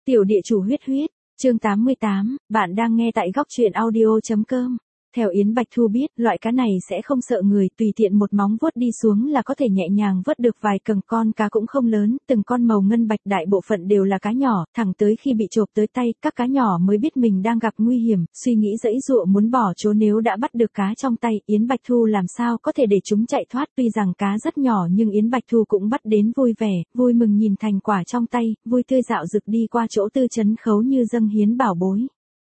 Tiểu địa chủ huyết huyết, chương 88, bạn đang nghe tại góc truyện audio.com. Theo Yến Bạch Thu biết, loại cá này sẽ không sợ người, tùy tiện một móng vuốt đi xuống là có thể nhẹ nhàng vớt được vài con cá cũng không lớn, từng con màu ngân bạch đại bộ phận đều là cá nhỏ, thẳng tới khi bị chộp tới tay, các cá nhỏ mới biết mình đang gặp nguy hiểm, suy nghĩ giãy giụa muốn bỏ trốn nếu đã bắt được cá trong tay, Yến Bạch Thu làm sao có thể để chúng chạy thoát, tuy rằng cá rất nhỏ nhưng Yến Bạch Thu cũng bắt đến vui vẻ, vui mừng nhìn thành quả trong tay, vui tươi dạo dực đi qua chỗ Tư Chấn Khấu như dâng hiến bảo bối.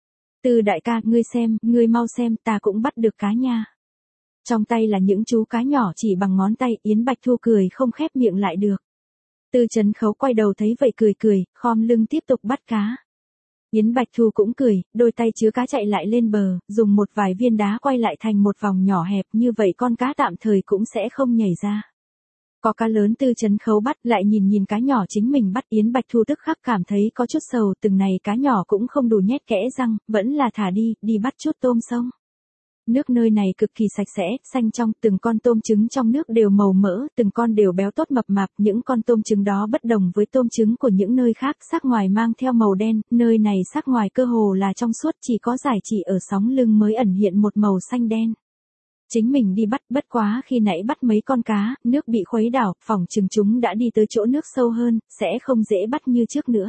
Tư đại ca, ngươi xem, ngươi mau xem, ta cũng bắt được cá nha. Trong tay là những chú cá nhỏ chỉ bằng ngón tay, Yến Bạch Thu cười không khép miệng lại được. Tư Chấn Khấu quay đầu thấy vậy cười, khom lưng tiếp tục bắt cá. Yến Bạch Thu cũng cười, đôi tay chứa cá chạy lại lên bờ, dùng một vài viên đá quay lại thành một vòng nhỏ hẹp, như vậy con cá tạm thời cũng sẽ không nhảy ra. Có cá lớn Tư Chấn Khấu bắt, lại nhìn cá nhỏ chính mình bắt, Yến Bạch Thu tức khắc cảm thấy có chút sầu, từng này cá nhỏ cũng không đủ nhét kẽ răng, vẫn là thả đi bắt chút tôm sông. Nước nơi này cực kỳ sạch sẽ, xanh trong, từng con tôm trứng trong nước đều màu mỡ, từng con đều béo tốt mập mạp, những con tôm trứng đó bất đồng với tôm trứng của những nơi khác, sắc ngoài mang theo màu đen, nơi này sắc ngoài cơ hồ là trong suốt, chỉ có giải chỉ ở sóng lưng mới ẩn hiện một màu xanh đen. Chính mình đi bắt, bất quá khi nãy bắt mấy con cá, nước bị khuấy đảo, phỏng chừng chúng đã đi tới chỗ nước sâu hơn, sẽ không dễ bắt như trước nữa.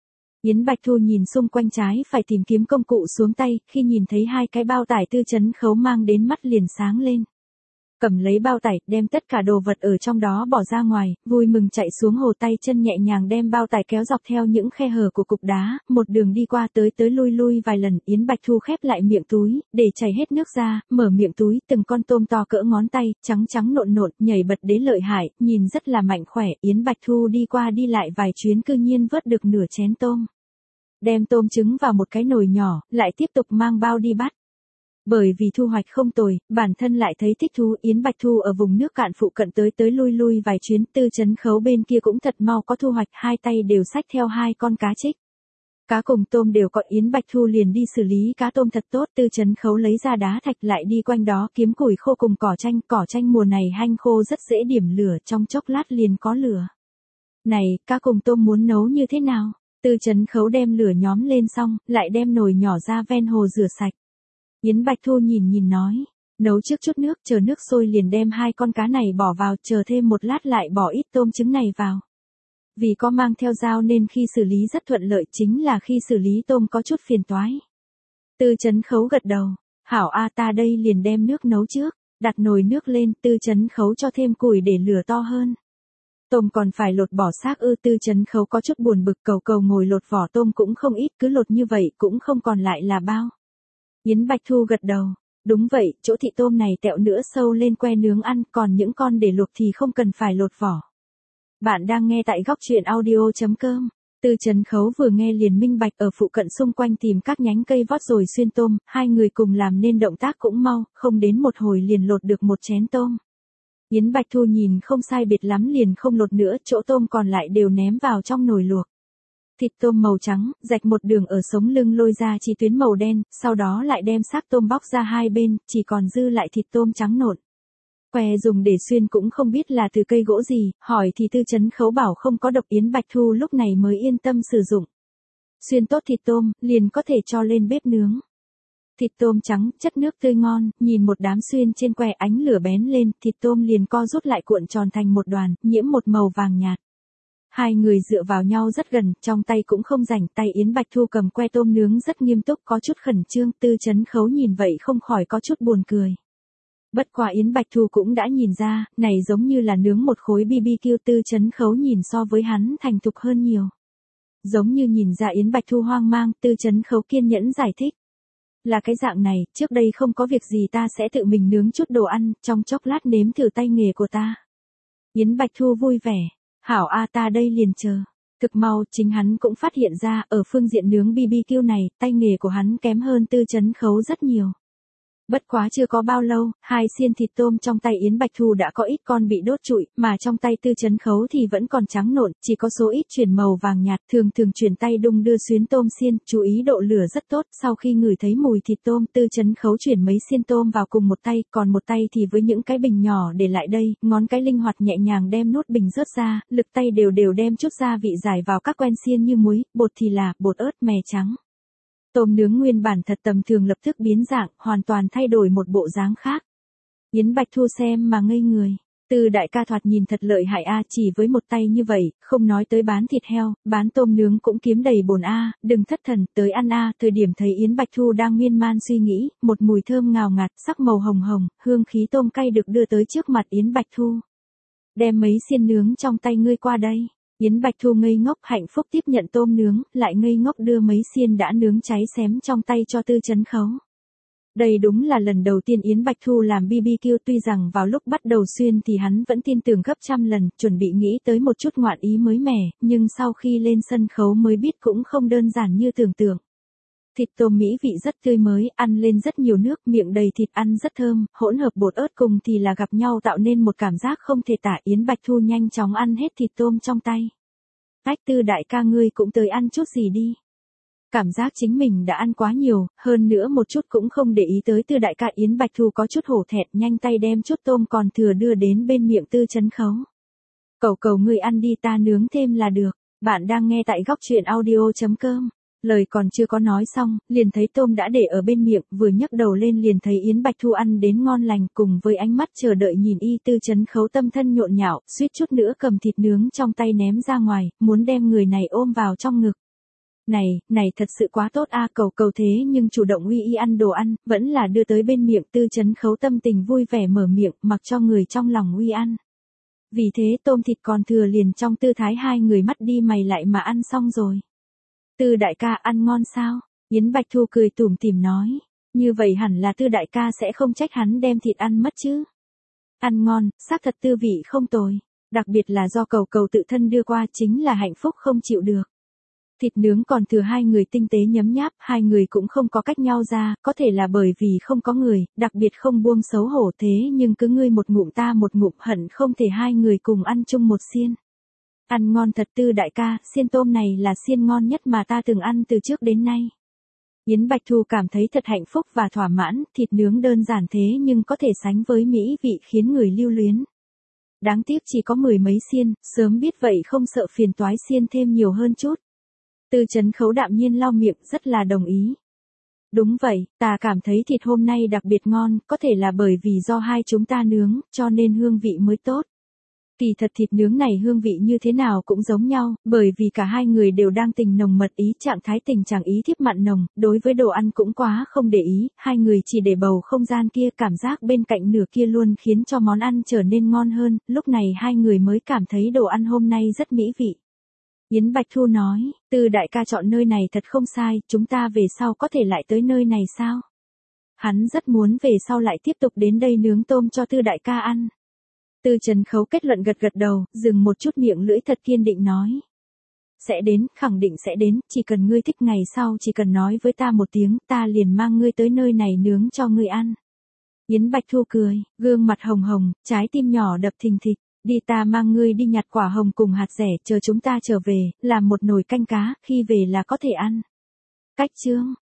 Yến Bạch Thu nhìn xung quanh trái phải tìm kiếm công cụ xuống tay, khi nhìn thấy hai cái bao tải Tư Chấn Khấu mang đến mắt liền sáng lên. Cầm lấy bao tải, đem tất cả đồ vật ở trong đó bỏ ra ngoài, vui mừng chạy xuống hồ, tay chân nhẹ nhàng đem bao tải kéo dọc theo những khe hở của cục đá, một đường đi qua tới lui vài lần, Yến Bạch Thu khép lại miệng túi, để chảy hết nước ra, mở miệng túi, từng con tôm to cỡ ngón tay, trắng nộn, nhảy bật đế lợi hại, nhìn rất là mạnh khỏe, Yến Bạch Thu đi qua đi lại vài chuyến cư nhiên vớt được nửa chén tôm. Đem tôm trứng vào một cái nồi nhỏ, lại tiếp tục mang bao đi bắt. Bởi vì thu hoạch không tồi, bản thân lại thấy thích thú, Yến Bạch Thu ở vùng nước cạn phụ cận tới lui vài chuyến, Tư Chấn Khấu bên kia cũng thật mau có thu hoạch, hai tay đều xách theo hai con cá trích. Cá cùng tôm đều có, Yến Bạch Thu liền đi xử lý cá tôm thật tốt, Tư Chấn Khấu lấy ra đá thạch lại đi quanh đó kiếm củi khô cùng cỏ chanh mùa này hanh khô rất dễ điểm lửa, trong chốc lát liền có lửa. Này, cá cùng tôm muốn nấu như thế nào? Tư Chấn Khấu đem lửa nhóm lên xong, lại đem nồi nhỏ ra ven hồ rửa sạch. Yến Bạch Thu nhìn nói, nấu trước chút nước, chờ nước sôi liền đem hai con cá này bỏ vào, chờ thêm một lát lại bỏ ít tôm trứng này vào. Vì có mang theo dao nên khi xử lý rất thuận lợi, chính là khi xử lý tôm có chút phiền toái. Tư Chấn Khấu gật đầu, hảo a, ta đây liền đem nước nấu trước, đặt nồi nước lên, Tư Chấn Khấu cho thêm củi để lửa to hơn. Tôm còn phải lột bỏ xác ư? Tư Chấn Khấu có chút buồn bực, cầu ngồi lột vỏ tôm cũng không ít, cứ lột như vậy cũng không còn lại là bao. Yến Bạch Thu gật đầu, đúng vậy, chỗ thị tôm này tẹo nữa sâu lên que nướng ăn, còn những con để luộc thì không cần phải lột vỏ. Bạn đang nghe tại góc truyện audio.com. Tư Chấn Khấu vừa nghe liền minh bạch, ở phụ cận xung quanh tìm các nhánh cây vót rồi xuyên tôm, hai người cùng làm nên động tác cũng mau, không đến một hồi liền lột được một chén tôm. Yến Bạch Thu nhìn không sai biệt lắm liền không lột nữa, chỗ tôm còn lại đều ném vào trong nồi luộc. Thịt tôm màu trắng, rạch một đường ở sống lưng lôi ra chi tuyến màu đen, sau đó lại đem xác tôm bóc ra hai bên, chỉ còn dư lại thịt tôm trắng nộn. Que dùng để xuyên cũng không biết là từ cây gỗ gì, hỏi thì Tư Chấn Khấu bảo không có độc, Yến Bạch Thu lúc này mới yên tâm sử dụng. Xuyên tốt thịt tôm, liền có thể cho lên bếp nướng. Thịt tôm trắng, chất nước tươi ngon, nhìn một đám xuyên trên que, ánh lửa bén lên, thịt tôm liền co rút lại cuộn tròn thành một đoàn, nhiễm một màu vàng nhạt. Hai người dựa vào nhau rất gần, trong tay cũng không rảnh, tay Yến Bạch Thu cầm que tôm nướng rất nghiêm túc, có chút khẩn trương, Tư Chấn Khấu nhìn vậy không khỏi có chút buồn cười. Bất quá Yến Bạch Thu cũng đã nhìn ra, này giống như là nướng một khối BBQ, Tư Chấn Khấu nhìn so với hắn thành thục hơn nhiều. Giống như nhìn ra Yến Bạch Thu hoang mang, Tư Chấn Khấu kiên nhẫn giải thích. Là cái dạng này, trước đây không có việc gì ta sẽ tự mình nướng chút đồ ăn, trong chốc lát nếm thử tay nghề của ta. Yến Bạch Thu vui vẻ, hảo a, ta đây liền chờ. Thực mau, chính hắn cũng phát hiện ra, ở phương diện nướng BBQ này, tay nghề của hắn kém hơn Tư Chấn Khấu rất nhiều. Bất quá chưa có bao lâu, hai xiên thịt tôm trong tay Yến Bạch Thu đã có ít con bị đốt trụi, mà trong tay Tư Chấn Khấu thì vẫn còn trắng nộn, chỉ có số ít chuyển màu vàng nhạt, thường chuyển tay đung đưa xuyến tôm xiên, chú ý độ lửa rất tốt, sau khi ngửi thấy mùi thịt tôm, Tư Chấn Khấu chuyển mấy xiên tôm vào cùng một tay, còn một tay thì với những cái bình nhỏ để lại đây, ngón cái linh hoạt nhẹ nhàng đem nút bình rớt ra, lực tay đều đem chút gia vị giải vào các quen xiên như muối, bột thì là bột ớt, mè trắng. Tôm nướng nguyên bản thật tầm thường lập tức biến dạng, hoàn toàn thay đổi một bộ dáng khác. Yến Bạch Thu xem mà ngây người. Tư đại ca thoạt nhìn thật lợi hại a, chỉ với một tay như vậy, không nói tới bán thịt heo, bán tôm nướng cũng kiếm đầy bồn a, đừng thất thần, tới ăn a. Thời điểm thấy Yến Bạch Thu đang miên man suy nghĩ, một mùi thơm ngào ngạt, sắc màu hồng hồng, hương khí tôm cay được đưa tới trước mặt Yến Bạch Thu. Đem mấy xiên nướng trong tay ngươi qua đây. Yến Bạch Thu ngây ngốc hạnh phúc tiếp nhận tôm nướng, lại ngây ngốc đưa mấy xiên đã nướng cháy xém trong tay cho Tư Chấn Khấu. Đây đúng là lần đầu tiên Yến Bạch Thu làm BBQ, tuy rằng vào lúc bắt đầu xuyên thì hắn vẫn tin tưởng gấp trăm lần, chuẩn bị nghĩ tới một chút ngoạn ý mới mẻ, nhưng sau khi lên sân khấu mới biết cũng không đơn giản như tưởng tượng. Thịt tôm mỹ vị rất tươi mới, ăn lên rất nhiều nước, miệng đầy thịt ăn rất thơm, hỗn hợp bột ớt cùng thì là gặp nhau tạo nên một cảm giác không thể tả. Yến Bạch Thu nhanh chóng ăn hết thịt tôm trong tay. Ách, Tư đại ca ngươi cũng tới ăn chút gì đi. Cảm giác chính mình đã ăn quá nhiều, hơn nữa một chút cũng không để ý tới Tư đại ca. Yến Bạch Thu có chút hổ thẹn, nhanh tay đem chút tôm còn thừa đưa đến bên miệng Tư Chấn Khấu. Cầu ngươi ăn đi, ta nướng thêm là được. Bạn đang nghe tại góc truyện audio.com. Lời còn chưa có nói xong, liền thấy tôm đã để ở bên miệng, vừa nhấc đầu lên liền thấy Yến Bạch Thu ăn đến ngon lành, cùng với ánh mắt chờ đợi nhìn y. Tư Chấn Khấu tâm thân nhộn nhạo, suýt chút nữa cầm thịt nướng trong tay ném ra ngoài, muốn đem người này ôm vào trong ngực. Này thật sự quá tốt a, cầu thế nhưng chủ động uy y ăn đồ ăn, vẫn là đưa tới bên miệng. Tư Chấn Khấu tâm tình vui vẻ mở miệng, mặc cho người trong lòng uy ăn. Vì thế tôm thịt còn thừa liền trong tư thái hai người mắt đi mày lại mà ăn xong rồi. Tư đại ca ăn ngon sao? Yến Bạch Thu cười tủm tỉm nói. Như vậy hẳn là Tư đại ca sẽ không trách hắn đem thịt ăn mất chứ. Ăn ngon, xác thật tư vị không tồi. Đặc biệt là do cầu tự thân đưa qua, chính là hạnh phúc không chịu được. Thịt nướng còn thừa hai người tinh tế nhấm nháp, hai người cũng không có cách nhau ra, có thể là bởi vì không có người, đặc biệt không buông xấu hổ, thế nhưng cứ ngươi một ngụm ta một ngụm, hận không thể hai người cùng ăn chung một xiên. Ăn ngon thật Tư đại ca, xiên tôm này là xiên ngon nhất mà ta từng ăn từ trước đến nay. Yến Bạch Thu cảm thấy thật hạnh phúc và thỏa mãn, thịt nướng đơn giản thế nhưng có thể sánh với mỹ vị khiến người lưu luyến. Đáng tiếc chỉ có 10 mấy xiên, sớm biết vậy không sợ phiền toái xiên thêm nhiều hơn chút. Tư Chấn Khấu đạm nhiên lau miệng, rất là đồng ý. Đúng vậy, ta cảm thấy thịt hôm nay đặc biệt ngon, có thể là bởi vì do hai chúng ta nướng, cho nên hương vị mới tốt. Kỳ thật thịt nướng này hương vị như thế nào cũng giống nhau, bởi vì cả hai người đều đang tình nồng mật ý, trạng thái tình trạng ý thiếp mặn nồng, đối với đồ ăn cũng quá không để ý, hai người chỉ để bầu không gian kia, cảm giác bên cạnh nửa kia luôn khiến cho món ăn trở nên ngon hơn, lúc này hai người mới cảm thấy đồ ăn hôm nay rất mỹ vị. Yến Bạch Thu nói, Tư đại ca chọn nơi này thật không sai, chúng ta về sau có thể lại tới nơi này sao? Hắn rất muốn về sau lại tiếp tục đến đây nướng tôm cho Tư đại ca ăn. Tư Chấn Khấu kết luận gật đầu, dừng một chút miệng lưỡi thật kiên định nói. Sẽ đến, khẳng định sẽ đến, chỉ cần ngươi thích ngày sau chỉ cần nói với ta một tiếng, ta liền mang ngươi tới nơi này nướng cho ngươi ăn. Yến Bạch Thu cười, gương mặt hồng hồng, trái tim nhỏ đập thình thịch. Đi, ta mang ngươi đi nhặt quả hồng cùng hạt dẻ, chờ chúng ta trở về, làm một nồi canh cá, khi về là có thể ăn. Cách chương